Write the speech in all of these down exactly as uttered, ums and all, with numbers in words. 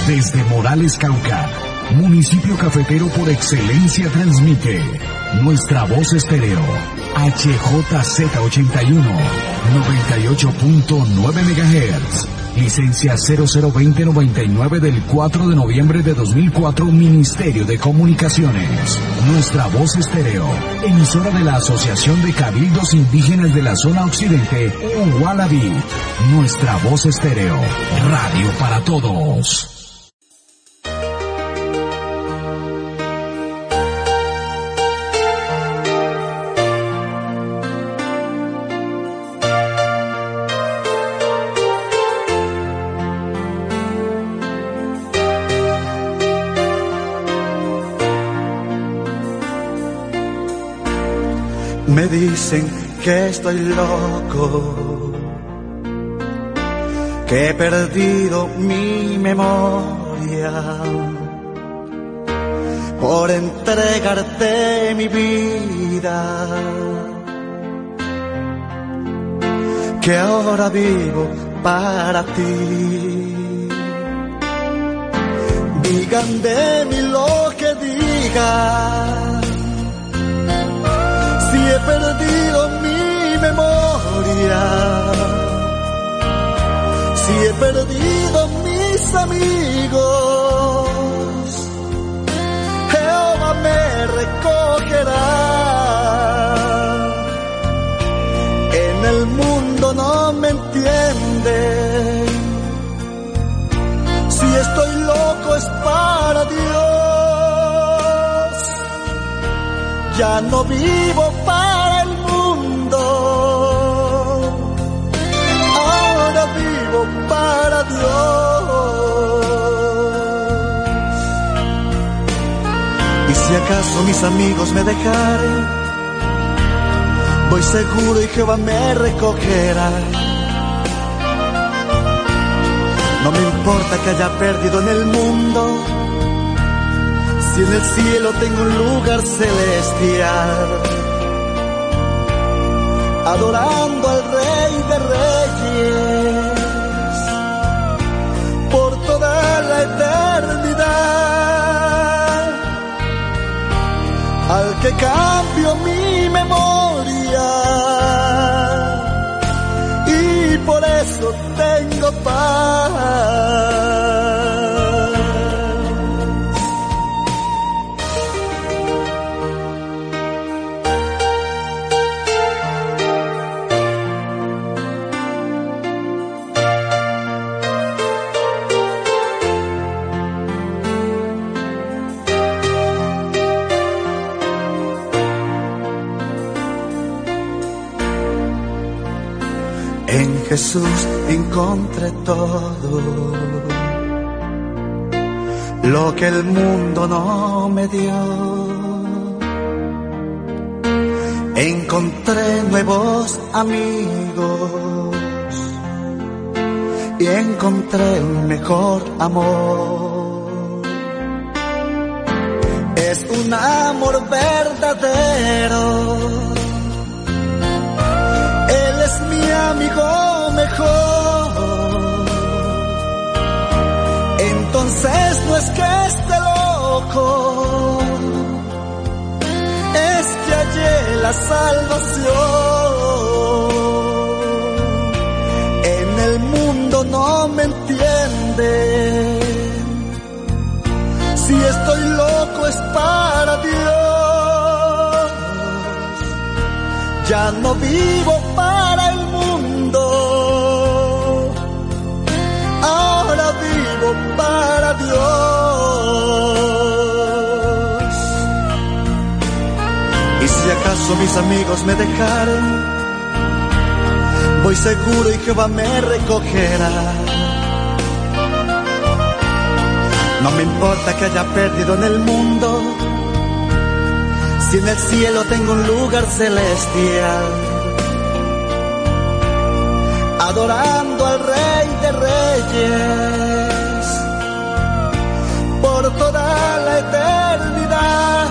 Desde Morales, Cauca, municipio cafetero por excelencia, transmite Nuestra Voz Estéreo, H J Z ochenta y uno, noventa y ocho punto nueve megahertz. Licencia cero cero veinte noventa y nueve del cuatro de noviembre de dos mil cuatro, Ministerio de Comunicaciones. Nuestra Voz Estéreo, emisora de la Asociación de Cabildos Indígenas de la Zona Occidente, Uwalabi. Nuestra Voz Estéreo, radio para todos. Me dicen que estoy loco, que he perdido mi memoria por entregarte mi vida, que ahora vivo para ti. Digan de mí lo que digan, si he perdido mi memoria, si he perdido mis amigos, Jehová me recogerá. En el mundo no me entienden, si estoy loco es para Dios. Ya no vivo para el mundo, ahora vivo para Dios. Y si acaso mis amigos me dejaren, voy seguro y Jehová me recogerá. No me importa que haya perdido en el mundo, si en el cielo tengo un lugar celestial, adorando al Rey de Reyes por toda la eternidad, al que cambio mi memoria y por eso tengo paz. En Jesús encontré todo lo que el mundo no me dio. Encontré nuevos amigos y encontré un mejor amor. Es un amor verdadero, es mi amigo mejor. Entonces no es que esté loco, es que hallé la salvación. En el mundo no me entienden, si estoy loco es para Dios. Ya no vivo para el mundo, ahora vivo para Dios. Y si acaso mis amigos me dejaren, voy seguro y Jehová me recogerá. No me importa que haya perdido en el mundo, si en el cielo tengo un lugar celestial, adorando al Rey de Reyes por toda la eternidad,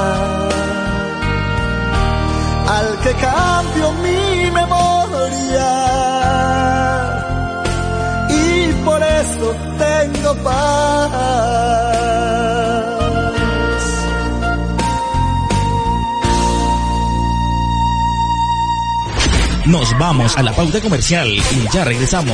al que cambio mi memoria y por eso eso tengo paz. Nos vamos a la pauta comercial y ya regresamos.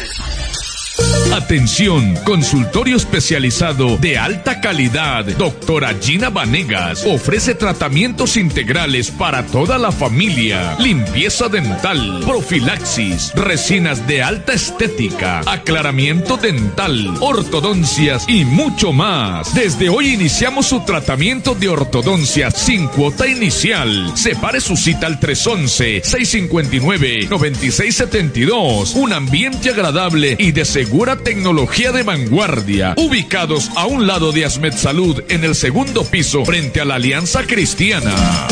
Atención, consultorio especializado de alta calidad. Doctora Gina Vanegas ofrece tratamientos integrales para toda la familia. Limpieza dental, profilaxis, resinas de alta estética, aclaramiento dental, ortodoncias y mucho más. Desde hoy iniciamos su tratamiento de ortodoncia sin cuota inicial. Separe su cita al tres once, seis cinco nueve, nueve seis siete dos. Un ambiente agradable y de segura tecnología de vanguardia, ubicados a un lado de Asmed Salud en el segundo piso frente a la Alianza Cristiana.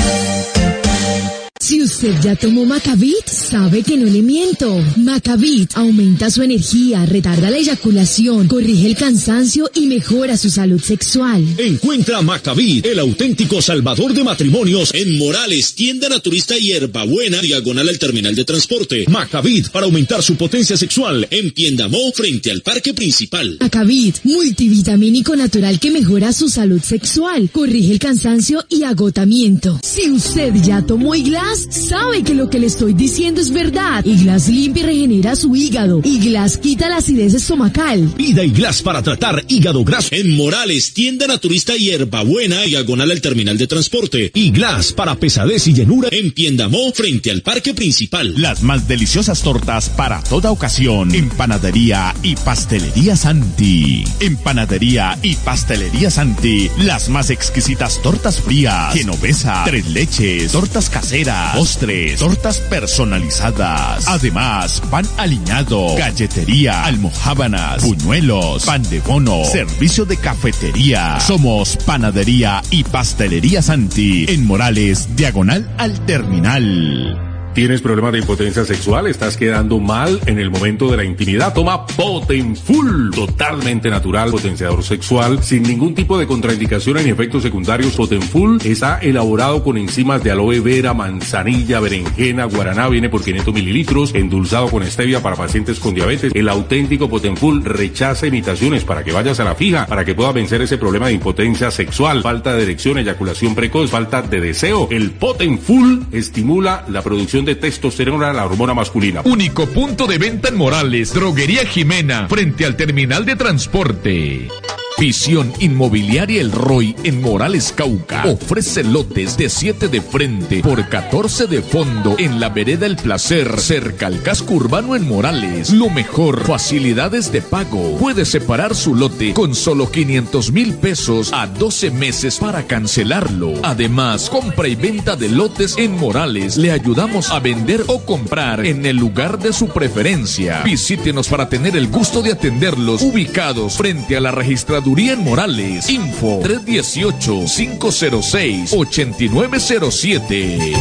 Si usted ya tomó Macavit, sabe que no le miento. Macavit aumenta su energía, retarda la eyaculación, corrige el cansancio y mejora su salud sexual. Encuentra Macavit, el auténtico salvador de matrimonios, en Morales, tienda naturista Hierbabuena, diagonal al terminal de transporte. Macavit, para aumentar su potencia sexual, en Piendamó, frente al parque principal. Macavit, multivitamínico natural que mejora su salud sexual, corrige el cansancio y agotamiento. Si usted ya tomó Iglas, sabe que lo que le estoy diciendo es verdad. Iglas limpia y regenera su hígado. Iglas quita la acidez estomacal. Pida Iglas para tratar hígado graso en Morales, tienda naturista Hierbabuena, diagonal al terminal de transporte. Iglas para pesadez y llenura en Piendamó, frente al parque principal. Las más deliciosas tortas para toda ocasión. En Panadería y Pastelería Santi. En Panadería y Pastelería Santi, las más exquisitas tortas frías, genovesa, tres leches, tortas caseras, postres, tortas personalizadas. Además, pan aliñado, galletería, almojábanas, buñuelos, pan de bono, servicio de cafetería. Somos Panadería y Pastelería Santi, en Morales, diagonal al terminal. ¿Tienes problemas de impotencia sexual? ¿Estás quedando mal en el momento de la intimidad? Toma Potenfull, totalmente natural, potenciador sexual, sin ningún tipo de contraindicaciones ni efectos secundarios. Potenfull está elaborado con enzimas de aloe vera, manzanilla, berenjena, guaraná, viene por quinientos mililitros, endulzado con stevia para pacientes con diabetes. El auténtico Potenfull rechaza imitaciones para que vayas a la fija, para que puedas vencer ese problema de impotencia sexual, falta de erección, eyaculación precoz, falta de deseo. El Potenfull estimula la producción de testosterona, la hormona masculina. Único punto de venta en Morales, Droguería Jimena, frente al terminal de transporte. Visión Inmobiliaria El Roy en Morales, Cauca. Ofrece lotes de siete de frente por catorce de fondo en la vereda El Placer, cerca al casco urbano en Morales. Lo mejor, facilidades de pago. Puede separar su lote con solo quinientos mil pesos a doce meses para cancelarlo. Además, compra y venta de lotes en Morales. Le ayudamos a vender o comprar en el lugar de su preferencia. Visítenos para tener el gusto de atenderlos, ubicados frente a la registraduría en Morales. Info tres uno ocho, cinco cero seis, ocho nueve cero siete.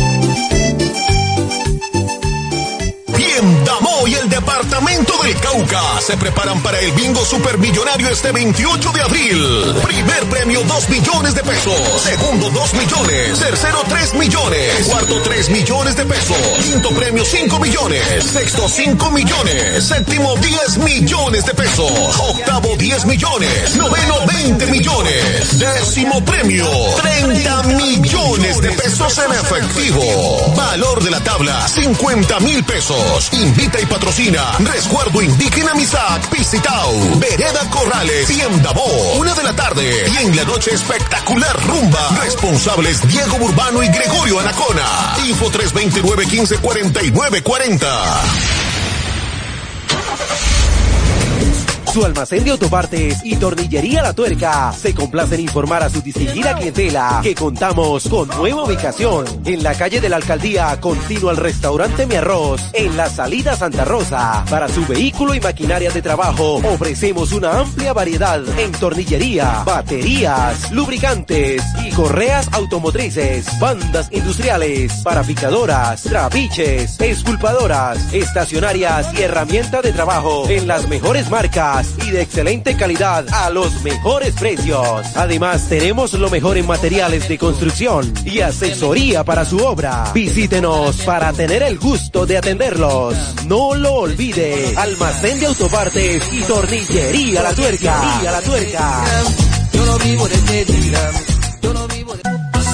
Piendamó y el departamento del Cauca se preparan para el bingo supermillonario este veintiocho de abril. Primer premio dos millones de pesos. Segundo dos millones. Tercero tres millones. Cuarto tres millones de pesos. Quinto premio cinco millones. Sexto cinco millones. Séptimo diez millones de pesos. Octavo diez millones. Noveno veinte millones. Décimo premio treinta millones de pesos en efectivo. Valor de la tabla cincuenta mil pesos. Invita y patrocina Resguardo Indígena Misac, Pisitao, Vereda Corrales, Piendamó. Una de la tarde y en la noche espectacular rumba. Responsables Diego Burbano y Gregorio Anacona. Info tres dos nueve, uno cinco, cuatro nueve cuatro cero. Su almacén de autopartes y tornillería La Tuerca se complace en informar a su distinguida clientela que contamos con nueva ubicación en la calle de la Alcaldía, continuo al restaurante Mi Arroz, en la salida Santa Rosa. Para su vehículo y maquinaria de trabajo ofrecemos una amplia variedad en tornillería, baterías, lubricantes y correas automotrices, bandas industriales, paraficadoras, trapiches, esculpadoras, estacionarias y herramientas de trabajo en las mejores marcas nuevas y de excelente calidad a los mejores precios. Además, tenemos lo mejor en materiales de construcción y asesoría para su obra. Visítenos para tener el gusto de atenderlos. No lo olvide. Almacén de autopartes y tornillería La Tuerca. La Tuerca. Yo no vivo de mentira. Yo no vivo de...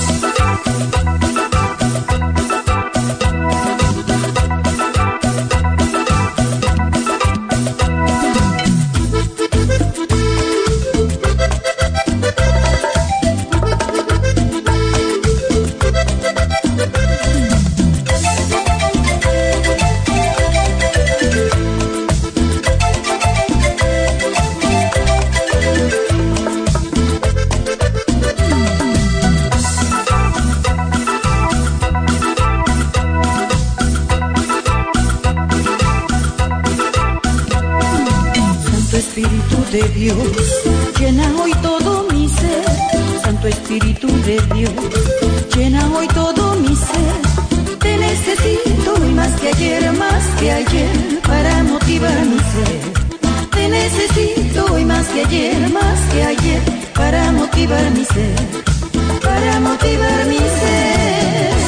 De Dios, llena hoy todo mi ser. Santo Espíritu de Dios, llena hoy todo mi ser. Te necesito hoy más que ayer, más que ayer, para motivar mi ser. Te necesito hoy más que ayer, más que ayer, para motivar mi ser, para motivar mi ser.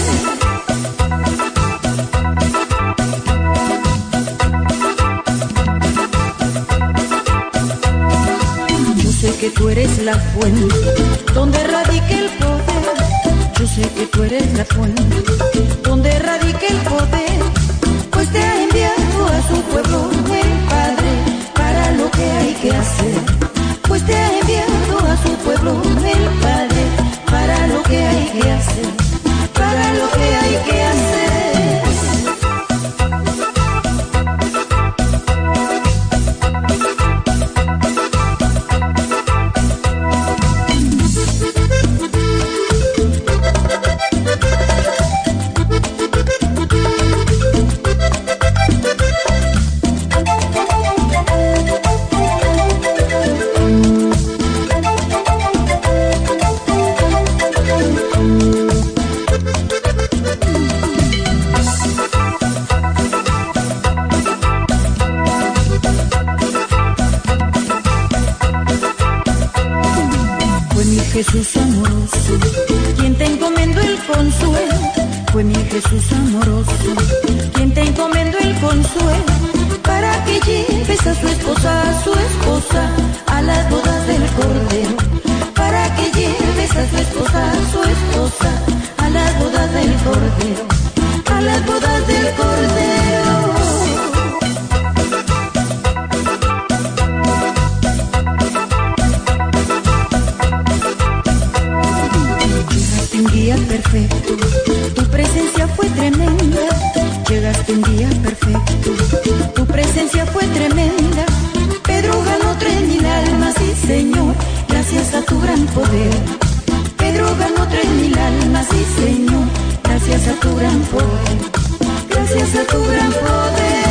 Yo sé que tú eres la fuente donde radica el poder. Yo sé que tú eres la fuente donde radica el poder. Pues te ha enviado a su pueblo el Padre para lo que hay que hacer. Pues te ha enviado a su pueblo el Padre para lo que hay que hacer. Para lo que hay que hacer. Jesús amoroso, quien te encomendó el consuelo, fue mi Jesús amoroso, quien te encomendó el consuelo, para que lleves a su esposa, a su esposa, a las bodas del Cordero, para que lleves a su esposa, a su esposa, a las bodas del Cordero, a las bodas del Cordero. Un día perfecto, tu presencia fue tremenda. Llegaste un día perfecto, tu presencia fue tremenda. Pedro ganó tres mil almas, sí Señor, gracias a tu gran poder. Pedro ganó tres mil almas, sí Señor, gracias a tu gran poder. Gracias a tu gran poder.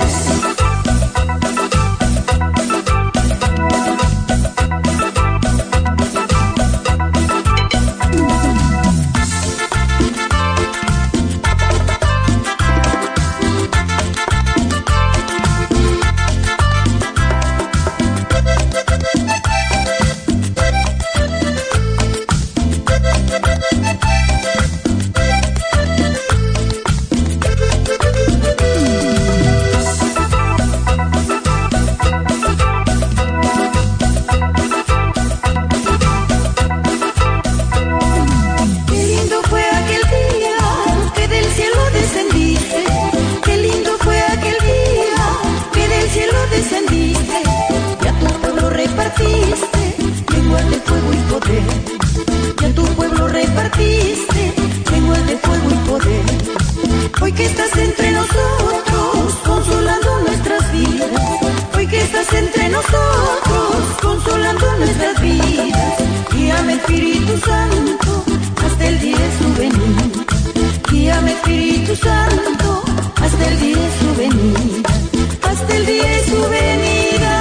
Hoy que estás entre nosotros, consolando nuestras vidas. Hoy que estás entre nosotros, consolando nuestras vidas. Guíame Espíritu Santo, hasta el día de su venida. Guíame Espíritu Santo, hasta el día de su venida. Hasta el día de su venida.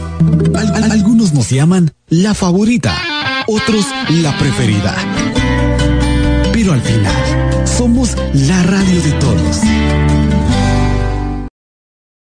Algunos nos llaman la favorita, otros la preferida. Pero al final, somos la radio de todos.